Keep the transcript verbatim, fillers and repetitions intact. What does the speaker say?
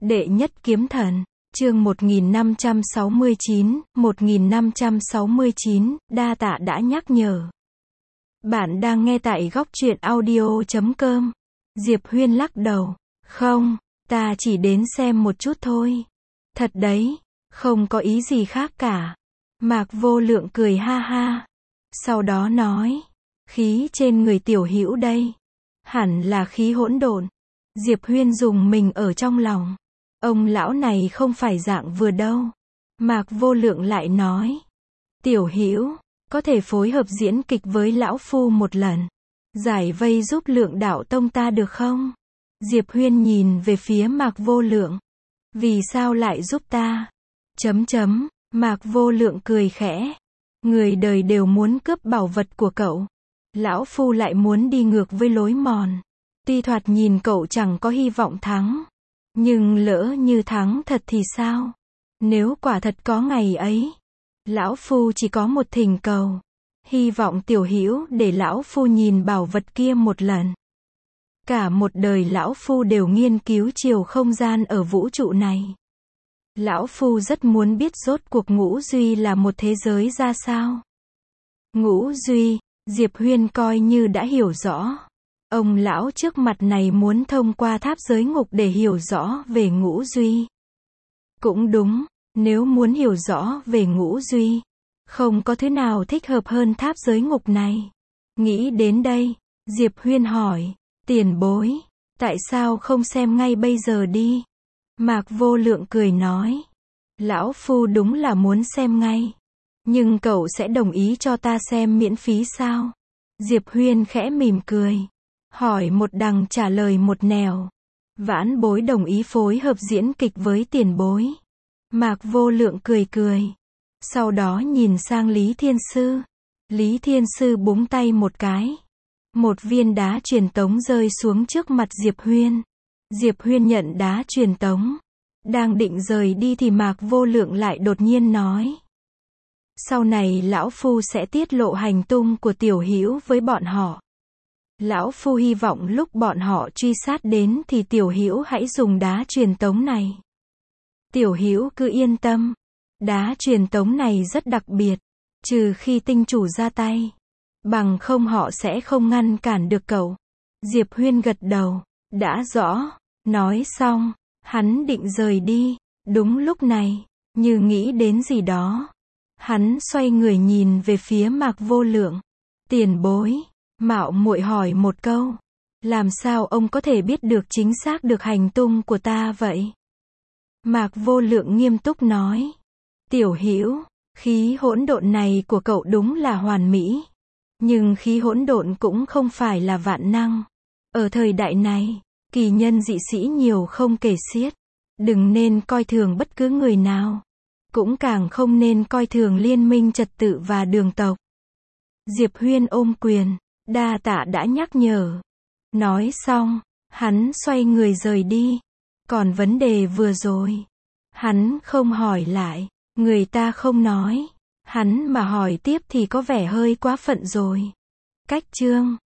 Đệ nhất kiếm thần, chương một nghìn năm trăm sáu mươi chín, một nghìn năm trăm sáu mươi chín, đa tạ đã nhắc nhở. Bạn đang nghe tại góc truyện audio chấm com. Diệp Huyên lắc đầu. Không, ta chỉ đến xem một chút thôi. Thật đấy, không có ý gì khác cả. Mạc Vô Lượng cười ha ha. Sau đó nói, khí trên người tiểu hữu đây, hẳn là khí hỗn độn. Diệp Huyên dùng mình ở trong lòng. Ông lão này không phải dạng vừa đâu. Mạc Vô Lượng lại nói, tiểu hữu, có thể phối hợp diễn kịch với lão phu một lần, giải vây giúp Lượng đạo tông ta được không? Diệp Huyên nhìn về phía Mạc Vô Lượng. Vì sao lại giúp ta? Chấm chấm, Mạc Vô Lượng cười khẽ. Người đời đều muốn cướp bảo vật của cậu. Lão phu lại muốn đi ngược với lối mòn. Tuy thoạt nhìn cậu chẳng có hy vọng thắng, nhưng lỡ như thắng thật thì sao? Nếu quả thật có ngày ấy, lão phu chỉ có một thỉnh cầu. Hy vọng tiểu hữu để lão phu nhìn bảo vật kia một lần. Cả một đời lão phu đều nghiên cứu chiều không gian ở vũ trụ này. Lão phu rất muốn biết rốt cuộc Ngũ Duy là một thế giới ra sao. Ngũ Duy, Diệp Huyên coi như đã hiểu rõ. Ông lão trước mặt này muốn thông qua tháp giới ngục để hiểu rõ về Ngũ Duy. Cũng đúng, nếu muốn hiểu rõ về Ngũ Duy, không có thứ nào thích hợp hơn tháp giới ngục này. Nghĩ đến đây, Diệp Huyên hỏi, tiền bối, tại sao không xem ngay bây giờ đi? Mạc Vô Lượng cười nói, lão phu đúng là muốn xem ngay. Nhưng cậu sẽ đồng ý cho ta xem miễn phí sao? Diệp Huyên khẽ mỉm cười. Hỏi một đằng trả lời một nẻo. Vãn bối đồng ý phối hợp diễn kịch với tiền bối. Mạc Vô Lượng cười cười. Sau đó nhìn sang Lý Thiên Sư. Lý Thiên Sư búng tay một cái. Một viên đá truyền tống rơi xuống trước mặt Diệp Huyên. Diệp Huyên nhận đá truyền tống. Đang định rời đi thì Mạc Vô Lượng lại đột nhiên nói. Sau này lão phu sẽ tiết lộ hành tung của tiểu hữu với bọn họ. Lão phu hy vọng lúc bọn họ truy sát đến thì tiểu hữu hãy dùng đá truyền tống này. Tiểu hữu cứ yên tâm. Đá truyền tống này rất đặc biệt. Trừ khi tinh chủ ra tay. Bằng không họ sẽ không ngăn cản được cậu. Diệp Huyên gật đầu. Đã rõ. Nói xong, hắn định rời đi. Đúng lúc này, như nghĩ đến gì đó, hắn xoay người nhìn về phía Mạc Vô Lượng. Tiền bối, mạo muội hỏi một câu. Làm sao ông có thể biết được chính xác được hành tung của ta vậy? Mạc Vô Lượng nghiêm túc nói. Tiểu hữu, khí hỗn độn này của cậu đúng là hoàn mỹ. Nhưng khí hỗn độn cũng không phải là vạn năng. Ở thời đại này, kỳ nhân dị sĩ nhiều không kể xiết. Đừng nên coi thường bất cứ người nào. Cũng càng không nên coi thường liên minh trật tự và đường tộc. Diệp Huyên ôm quyền. Đa tạ đã nhắc nhở. Nói xong, hắn xoay người rời đi. Còn vấn đề vừa rồi, hắn không hỏi lại. Người ta không nói. Hắn mà hỏi tiếp thì có vẻ hơi quá phận rồi. Cách chương